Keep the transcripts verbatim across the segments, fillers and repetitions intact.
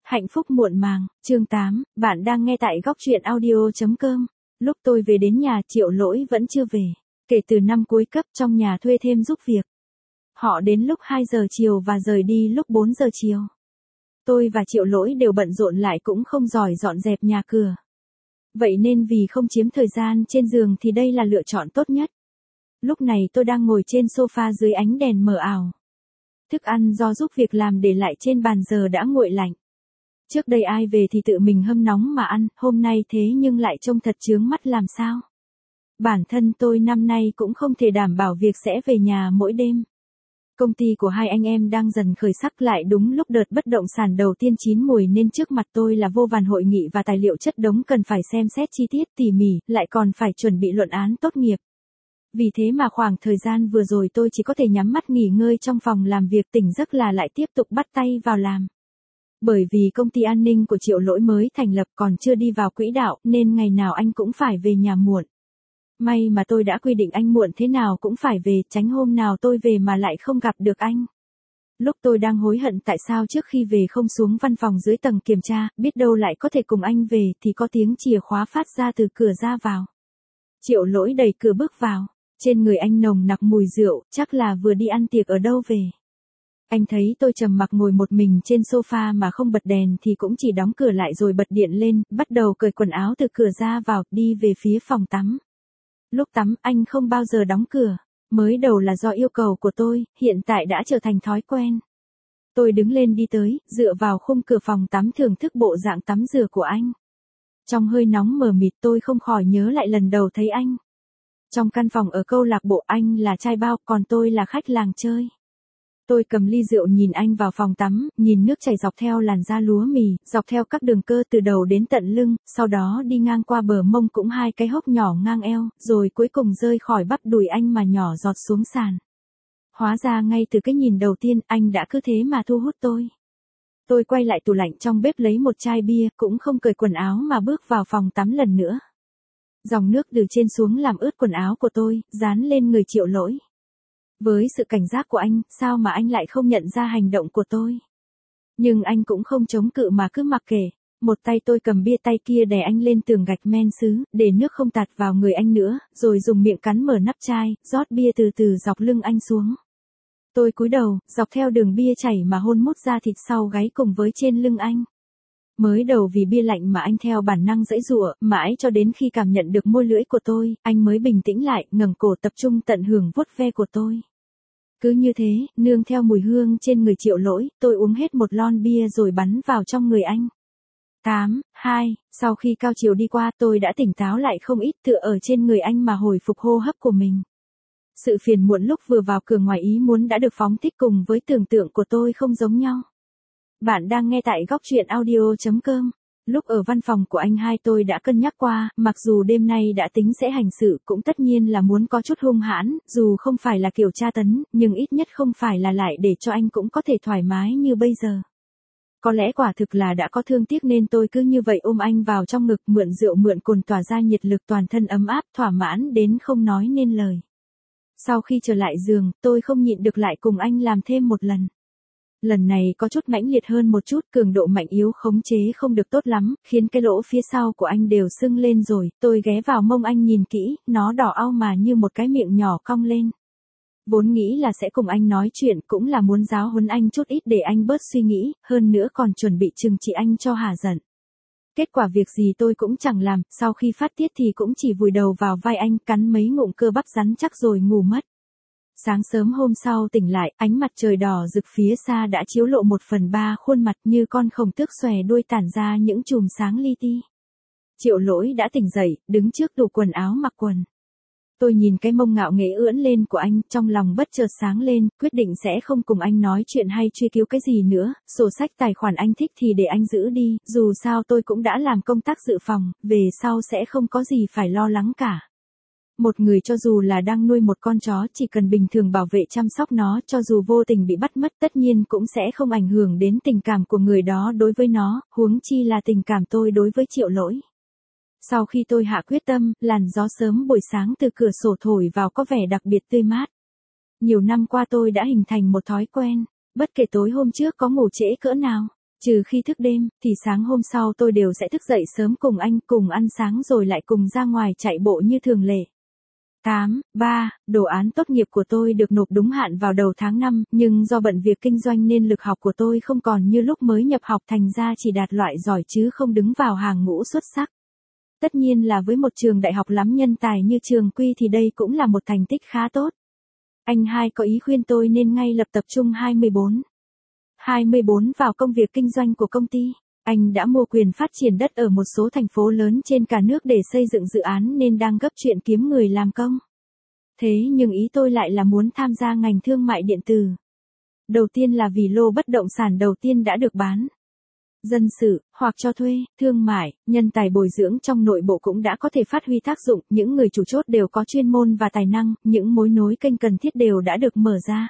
Hạnh phúc muộn màng, chương tám, bạn đang nghe tại góc truyện audio.com. Lúc tôi về đến nhà Triệu Lỗi vẫn chưa về. Kể từ năm cuối cấp trong nhà thuê thêm giúp việc. Họ đến lúc hai giờ chiều và rời đi lúc bốn giờ chiều. Tôi và Triệu Lỗi đều bận rộn lại cũng không giỏi dọn dẹp nhà cửa. Vậy nên vì không chiếm thời gian trên giường thì đây là lựa chọn tốt nhất. Lúc này tôi đang ngồi trên sofa dưới ánh đèn mờ ảo. Thức ăn do giúp việc làm để lại trên bàn giờ đã nguội lạnh. Trước đây ai về thì tự mình hâm nóng mà ăn, hôm nay thế nhưng lại trông thật chướng mắt làm sao. Bản thân tôi năm nay cũng không thể đảm bảo việc sẽ về nhà mỗi đêm. Công ty của hai anh em đang dần khởi sắc lại đúng lúc đợt bất động sản đầu tiên chín mùi nên trước mặt tôi là vô vàn hội nghị và tài liệu chất đống cần phải xem xét chi tiết tỉ mỉ, lại còn phải chuẩn bị luận án tốt nghiệp. Vì thế mà khoảng thời gian vừa rồi tôi chỉ có thể nhắm mắt nghỉ ngơi trong phòng làm việc, tỉnh giấc là lại tiếp tục bắt tay vào làm. Bởi vì công ty an ninh của Triệu Lỗi mới thành lập còn chưa đi vào quỹ đạo nên ngày nào anh cũng phải về nhà muộn. May mà tôi đã quy định anh muộn thế nào cũng phải về, tránh hôm nào tôi về mà lại không gặp được anh. Lúc tôi đang hối hận tại sao trước khi về không xuống văn phòng dưới tầng kiểm tra, biết đâu lại có thể cùng anh về thì có tiếng chìa khóa phát ra từ cửa ra vào. Triệu Lỗi đẩy cửa bước vào. Trên người anh nồng nặc mùi rượu, chắc là vừa đi ăn tiệc ở đâu về. Anh thấy tôi trầm mặc ngồi một mình trên sofa mà không bật đèn thì cũng chỉ đóng cửa lại rồi bật điện lên, bắt đầu cởi quần áo từ cửa ra vào, đi về phía phòng tắm. Lúc tắm anh không bao giờ đóng cửa, mới đầu là do yêu cầu của tôi, hiện tại đã trở thành thói quen. Tôi đứng lên đi tới, dựa vào khung cửa phòng tắm thưởng thức bộ dạng tắm rửa của anh. Trong hơi nóng mờ mịt tôi không khỏi nhớ lại lần đầu thấy anh. Trong căn phòng ở câu lạc bộ anh là trai bao, còn tôi là khách làng chơi. Tôi cầm ly rượu nhìn anh vào phòng tắm, nhìn nước chảy dọc theo làn da lúa mì, dọc theo các đường cơ từ đầu đến tận lưng, sau đó đi ngang qua bờ mông cũng hai cái hốc nhỏ ngang eo, rồi cuối cùng rơi khỏi bắp đùi anh mà nhỏ giọt xuống sàn. Hóa ra ngay từ cái nhìn đầu tiên anh đã cứ thế mà thu hút tôi. Tôi quay lại tủ lạnh trong bếp lấy một chai bia, cũng không cởi quần áo mà bước vào phòng tắm lần nữa. Dòng nước từ trên xuống làm ướt quần áo của tôi, dán lên người Triệu Lỗi. Với sự cảnh giác của anh, sao mà anh lại không nhận ra hành động của tôi? Nhưng anh cũng không chống cự mà cứ mặc kệ. Một tay tôi cầm bia, tay kia đè anh lên tường gạch men sứ, để nước không tạt vào người anh nữa, rồi dùng miệng cắn mở nắp chai, rót bia từ từ dọc lưng anh xuống. Tôi cúi đầu, dọc theo đường bia chảy mà hôn mút da thịt sau gáy cùng với trên lưng anh. Mới đầu vì bia lạnh mà anh theo bản năng giãy giụa, mãi cho đến khi cảm nhận được môi lưỡi của tôi, anh mới bình tĩnh lại, ngẩng cổ tập trung tận hưởng vuốt ve của tôi. Cứ như thế, nương theo mùi hương trên người Triệu Lỗi, tôi uống hết một lon bia rồi bắn vào trong người anh. tám, hai, sau khi cao chiều đi qua tôi đã tỉnh táo lại không ít, tựa ở trên người anh mà hồi phục hô hấp của mình. Sự phiền muộn lúc vừa vào cửa ngoài ý muốn đã được phóng thích cùng với tưởng tượng của tôi không giống nhau. Bạn đang nghe tại góc truyện audio.com. Lúc ở văn phòng của anh hai tôi đã cân nhắc qua, mặc dù đêm nay đã tính sẽ hành sự cũng tất nhiên là muốn có chút hung hãn, dù không phải là kiểu tra tấn, nhưng ít nhất không phải là lại để cho anh cũng có thể thoải mái như bây giờ. Có lẽ quả thực là đã có thương tiếc nên tôi cứ như vậy ôm anh vào trong ngực, mượn rượu mượn cồn tỏa ra nhiệt lực, toàn thân ấm áp, thỏa mãn đến không nói nên lời. Sau khi trở lại giường, tôi không nhịn được lại cùng anh làm thêm một lần. Lần này có chút mãnh liệt hơn một chút, cường độ mạnh yếu khống chế không được tốt lắm, khiến cái lỗ phía sau của anh đều sưng lên rồi, tôi ghé vào mông anh nhìn kỹ, nó đỏ au mà như một cái miệng nhỏ cong lên. Vốn nghĩ là sẽ cùng anh nói chuyện, cũng là muốn giáo huấn anh chút ít để anh bớt suy nghĩ, hơn nữa còn chuẩn bị trừng trị anh cho hả giận. Kết quả việc gì tôi cũng chẳng làm, sau khi phát tiết thì cũng chỉ vùi đầu vào vai anh, cắn mấy ngụm cơ bắp rắn chắc rồi ngủ mất. Sáng sớm hôm sau tỉnh lại, ánh mặt trời đỏ rực phía xa đã chiếu lộ một phần ba khuôn mặt như con khổng tước xòe đuôi tản ra những chùm sáng li ti. Triệu Lỗi đã tỉnh dậy, đứng trước tủ quần áo mặc quần. Tôi nhìn cái mông ngạo nghễ ưỡn lên của anh, trong lòng bất chợt sáng lên, quyết định sẽ không cùng anh nói chuyện hay truy cứu cái gì nữa, sổ sách tài khoản anh thích thì để anh giữ đi, dù sao tôi cũng đã làm công tác dự phòng, về sau sẽ không có gì phải lo lắng cả. Một người cho dù là đang nuôi một con chó, chỉ cần bình thường bảo vệ chăm sóc nó, cho dù vô tình bị bắt mất tất nhiên cũng sẽ không ảnh hưởng đến tình cảm của người đó đối với nó, huống chi là tình cảm tôi đối với Triệu Lỗi. Sau khi tôi hạ quyết tâm, làn gió sớm buổi sáng từ cửa sổ thổi vào có vẻ đặc biệt tươi mát. Nhiều năm qua tôi đã hình thành một thói quen, bất kể tối hôm trước có ngủ trễ cỡ nào, Trừ khi thức đêm, thì sáng hôm sau tôi đều sẽ thức dậy sớm cùng anh, cùng ăn sáng rồi lại cùng ra ngoài chạy bộ như thường lệ. tám. ba. Đồ án tốt nghiệp của tôi được nộp đúng hạn vào đầu tháng năm, nhưng do bận việc kinh doanh nên lực học của tôi không còn như lúc mới nhập học, thành ra chỉ đạt loại giỏi chứ không đứng vào hàng ngũ xuất sắc. Tất nhiên là với một trường đại học lắm nhân tài như trường Quy thì đây cũng là một thành tích khá tốt. Anh hai có ý khuyên tôi nên ngay lập tập trung hai mươi bốn. hai mươi bốn vào công việc kinh doanh của công ty. Anh đã mua quyền phát triển đất ở một số thành phố lớn trên cả nước để xây dựng dự án nên đang gấp chuyện kiếm người làm công. Thế nhưng ý tôi lại là muốn tham gia ngành thương mại điện tử. Đầu tiên là vì lô bất động sản đầu tiên đã được bán. Dân sự, hoặc cho thuê, thương mại, nhân tài bồi dưỡng trong nội bộ cũng đã có thể phát huy tác dụng, những người chủ chốt đều có chuyên môn và tài năng, những mối nối kênh cần thiết đều đã được mở ra.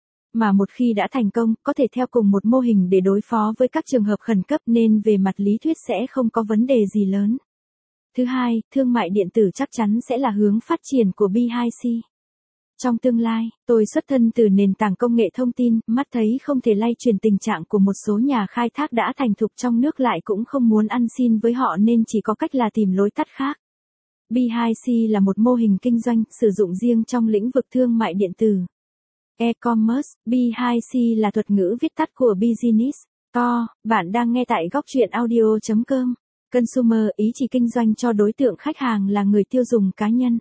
Mà một khi đã thành công, có thể theo cùng một mô hình để đối phó với các trường hợp khẩn cấp nên về mặt lý thuyết sẽ không có vấn đề gì lớn. Thứ hai, thương mại điện tử chắc chắn sẽ là hướng phát triển của bê hai xê. Trong tương lai, tôi xuất thân từ nền tảng công nghệ thông tin, mắt thấy không thể lay chuyển tình trạng của một số nhà khai thác đã thành thục trong nước lại cũng không muốn ăn xin với họ nên chỉ có cách là tìm lối tắt khác. bê hai xê là một mô hình kinh doanh sử dụng riêng trong lĩnh vực thương mại điện tử. E-commerce, bê hai xê là thuật ngữ viết tắt của Business. To, bạn đang nghe tại góc truyện audio chấm com. Consumer, ý chỉ kinh doanh cho đối tượng khách hàng là người tiêu dùng cá nhân.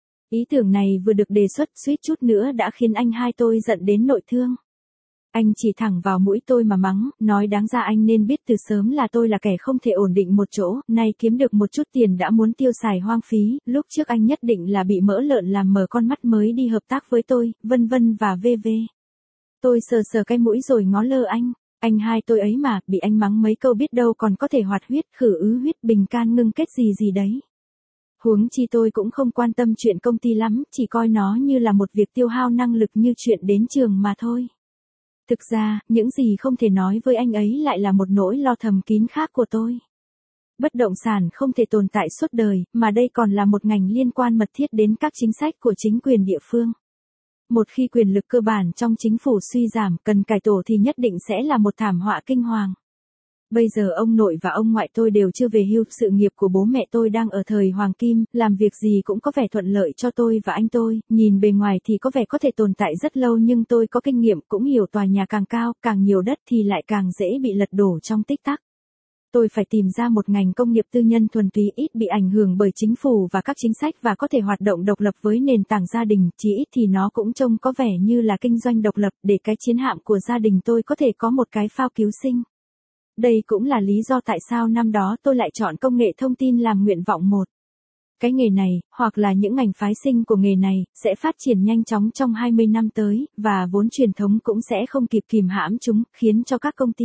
Ý tưởng này vừa được đề xuất suýt chút nữa đã khiến anh hai tôi giận đến nội thương. Anh chỉ thẳng vào mũi tôi mà mắng, nói đáng ra anh nên biết từ sớm là tôi là kẻ không thể ổn định một chỗ, nay kiếm được một chút tiền đã muốn tiêu xài hoang phí, lúc trước anh nhất định là bị mỡ lợn làm mờ con mắt mới đi hợp tác với tôi, vân vân và vê vê. Tôi sờ sờ cái mũi rồi ngó lơ anh, anh hai tôi ấy mà, bị anh mắng mấy câu biết đâu còn có thể hoạt huyết, khử ứ huyết, bình can ngưng kết gì gì đấy. Huống chi tôi cũng không quan tâm chuyện công ty lắm, chỉ coi nó như là một việc tiêu hao năng lực như chuyện đến trường mà thôi. Thực ra, những gì không thể nói với anh ấy lại là một nỗi lo thầm kín khác của tôi. Bất động sản không thể tồn tại suốt đời, mà đây còn là một ngành liên quan mật thiết đến các chính sách của chính quyền địa phương. Một khi quyền lực cơ bản trong chính phủ suy giảm, cần cải tổ thì nhất định sẽ là một thảm họa kinh hoàng. Bây giờ ông nội và ông ngoại tôi đều chưa về hưu, sự nghiệp của bố mẹ tôi đang ở thời hoàng kim, làm việc gì cũng có vẻ thuận lợi cho tôi và anh tôi, nhìn bề ngoài thì có vẻ có thể tồn tại rất lâu nhưng tôi có kinh nghiệm cũng hiểu tòa nhà càng cao, càng nhiều đất thì lại càng dễ bị lật đổ trong tích tắc. Tôi phải tìm ra một ngành công nghiệp tư nhân thuần túy ít bị ảnh hưởng bởi chính phủ và các chính sách và có thể hoạt động độc lập với nền tảng gia đình, chỉ ít thì nó cũng trông có vẻ như là kinh doanh độc lập để cái chiến hạm của gia đình tôi có thể có một cái phao cứu sinh. Đây cũng là lý do tại sao năm đó tôi lại chọn công nghệ thông tin làm nguyện vọng một. Cái nghề này, hoặc là những ngành phái sinh của nghề này, sẽ phát triển nhanh chóng trong hai mươi năm tới, và vốn truyền thống cũng sẽ không kịp kìm hãm chúng, khiến cho các công ty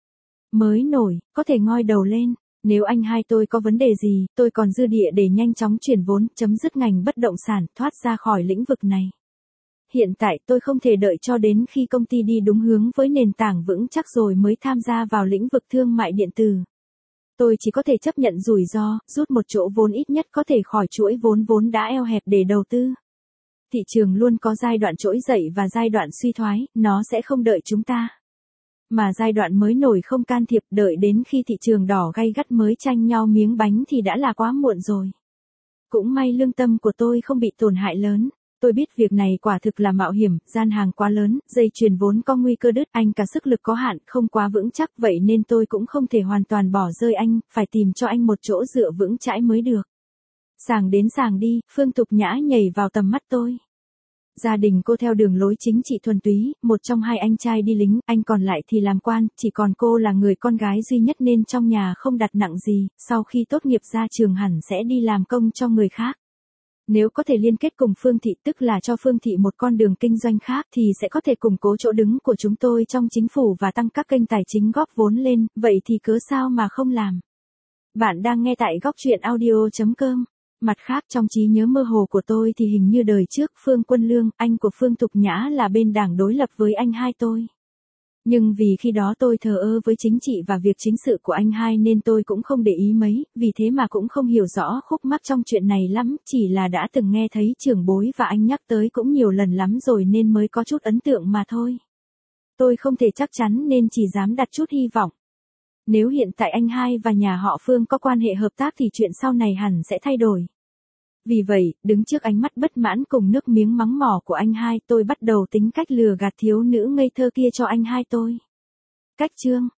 mới nổi, có thể ngoi đầu lên. Nếu anh hai tôi có vấn đề gì, tôi còn dư địa để nhanh chóng chuyển vốn, chấm dứt ngành bất động sản, thoát ra khỏi lĩnh vực này. Hiện tại tôi không thể đợi cho đến khi công ty đi đúng hướng với nền tảng vững chắc rồi mới tham gia vào lĩnh vực thương mại điện tử. Tôi chỉ có thể chấp nhận rủi ro, rút một chỗ vốn ít nhất có thể khỏi chuỗi vốn vốn đã eo hẹp để đầu tư. Thị trường luôn có giai đoạn trỗi dậy và giai đoạn suy thoái, nó sẽ không đợi chúng ta. Mà giai đoạn mới nổi không can thiệp, đợi đến khi thị trường đỏ gay gắt mới tranh nhau miếng bánh thì đã là quá muộn rồi. Cũng may lương tâm của tôi không bị tổn hại lớn. Tôi biết việc này quả thực là mạo hiểm, gian hàng quá lớn, dây chuyền vốn có nguy cơ đứt, anh cả sức lực có hạn, không quá vững chắc, vậy nên tôi cũng không thể hoàn toàn bỏ rơi anh, phải tìm cho anh một chỗ dựa vững chãi mới được. Sàng đến sàng đi, Phương Tục Nhã nhảy vào tầm mắt tôi. Gia đình cô theo đường lối chính trị thuần túy, một trong hai anh trai đi lính, anh còn lại thì làm quan, chỉ còn cô là người con gái duy nhất nên trong nhà không đặt nặng gì, sau khi tốt nghiệp ra trường hẳn sẽ đi làm công cho người khác. Nếu có thể liên kết cùng Phương Thị, tức là cho Phương Thị một con đường kinh doanh khác, thì sẽ có thể củng cố chỗ đứng của chúng tôi trong chính phủ và tăng các kênh tài chính góp vốn lên, vậy thì cớ sao mà không làm. Bạn đang nghe tại góc truyện audio chấm com. Mặt khác, trong trí nhớ mơ hồ của tôi thì hình như đời trước Phương Quân Lương, anh của Phương Tục Nhã là bên đảng đối lập với anh hai tôi. Nhưng vì khi đó tôi thờ ơ với chính trị và việc chính sự của anh hai nên tôi cũng không để ý mấy, vì thế mà cũng không hiểu rõ khúc mắc trong chuyện này lắm, chỉ là đã từng nghe thấy trưởng bối và anh nhắc tới cũng nhiều lần lắm rồi nên mới có chút ấn tượng mà thôi. Tôi không thể chắc chắn nên chỉ dám đặt chút hy vọng. Nếu hiện tại anh hai và nhà họ Phương có quan hệ hợp tác thì chuyện sau này hẳn sẽ thay đổi. Vì vậy, đứng trước ánh mắt bất mãn cùng nước miếng mắng mỏ của anh hai, tôi bắt đầu tính cách lừa gạt thiếu nữ ngây thơ kia cho anh hai tôi. Cách chương